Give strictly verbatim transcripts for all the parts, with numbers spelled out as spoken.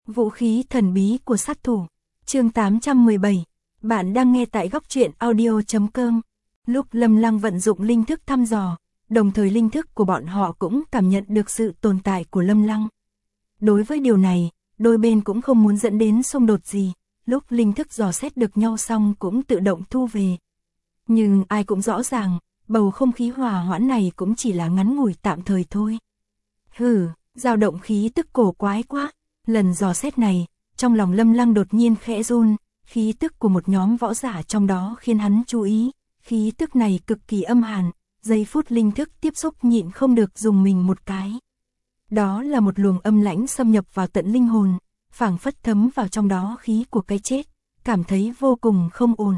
Vũ khí thần bí của sát thủ. Chương tám trăm mười bảy. Bạn đang nghe tại góc truyện audio chấm com. Lúc Lâm Lăng vận dụng linh thức thăm dò, đồng thời linh thức của bọn họ cũng cảm nhận được sự tồn tại của Lâm Lăng. Đối với điều này, đôi bên cũng không muốn dẫn đến xung đột gì, lúc linh thức dò xét được nhau xong cũng tự động thu về. Nhưng ai cũng rõ ràng, bầu không khí hòa hoãn này cũng chỉ là ngắn ngủi tạm thời thôi. Hừ, dao động khí tức cổ quái quá. Lần dò xét này, trong lòng Lâm Lăng đột nhiên khẽ run, khí tức của một nhóm võ giả trong đó khiến hắn chú ý, khí tức này cực kỳ âm hàn, giây phút linh thức tiếp xúc nhịn không được dùng mình một cái. Đó là một luồng âm lãnh xâm nhập vào tận linh hồn, phảng phất thấm vào trong đó khí của cái chết, cảm thấy vô cùng không ổn.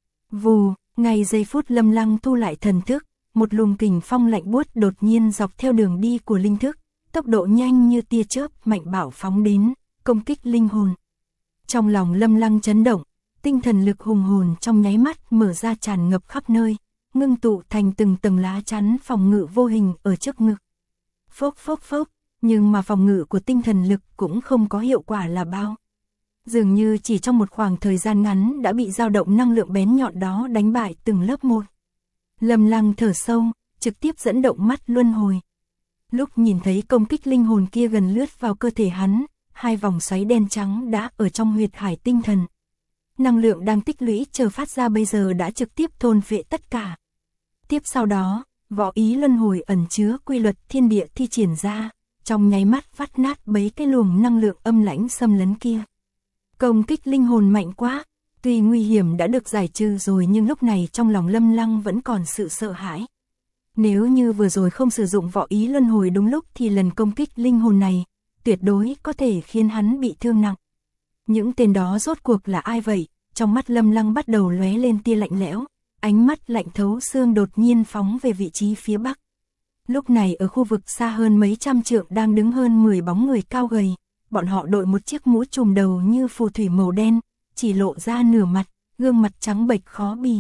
Vù, ngay giây phút Lâm Lăng thu lại thần thức, một luồng kình phong lạnh buốt đột nhiên dọc theo đường đi của linh thức, tốc độ nhanh như tia chớp mạnh bạo phóng đến, công kích linh hồn. Trong lòng Lâm Lăng chấn động, tinh thần lực hùng hồn trong nháy mắt mở ra tràn ngập khắp nơi, ngưng tụ thành từng tầng lá chắn phòng ngự vô hình ở trước ngực. Phốc phốc phốc, nhưng mà phòng ngự của tinh thần lực cũng không có hiệu quả là bao. Dường như chỉ trong một khoảng thời gian ngắn đã bị dao động năng lượng bén nhọn đó đánh bại từng lớp một. Lâm Lăng thở sâu, trực tiếp dẫn động mắt luân hồi. Lúc nhìn thấy công kích linh hồn kia gần lướt vào cơ thể hắn, hai vòng xoáy đen trắng đã ở trong huyệt hải tinh thần. Năng lượng đang tích lũy chờ phát ra bây giờ đã trực tiếp thôn phệ tất cả. Tiếp sau đó, võ ý luân hồi ẩn chứa quy luật thiên địa thi triển ra, trong nháy mắt vắt nát bấy cái luồng năng lượng âm lãnh xâm lấn kia. Công kích linh hồn mạnh quá, tuy nguy hiểm đã được giải trừ rồi nhưng lúc này trong lòng Lâm Lăng vẫn còn sự sợ hãi. Nếu như vừa rồi không sử dụng võ ý luân hồi đúng lúc thì lần công kích linh hồn này, tuyệt đối có thể khiến hắn bị thương nặng. Những tên đó rốt cuộc là ai vậy? Trong mắt Lâm Lăng bắt đầu lóe lên tia lạnh lẽo, ánh mắt lạnh thấu xương đột nhiên phóng về vị trí phía bắc. Lúc này ở khu vực xa hơn mấy trăm trượng đang đứng hơn mười bóng người cao gầy, bọn họ đội một chiếc mũ trùm đầu như phù thủy màu đen, chỉ lộ ra nửa mặt, gương mặt trắng bệch khó bì.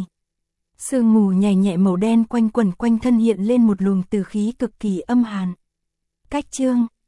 Sương mù nhẹ nhẹ màu đen quanh quẩn quanh thân hiện lên một luồng từ khí cực kỳ âm hàn. Cách chương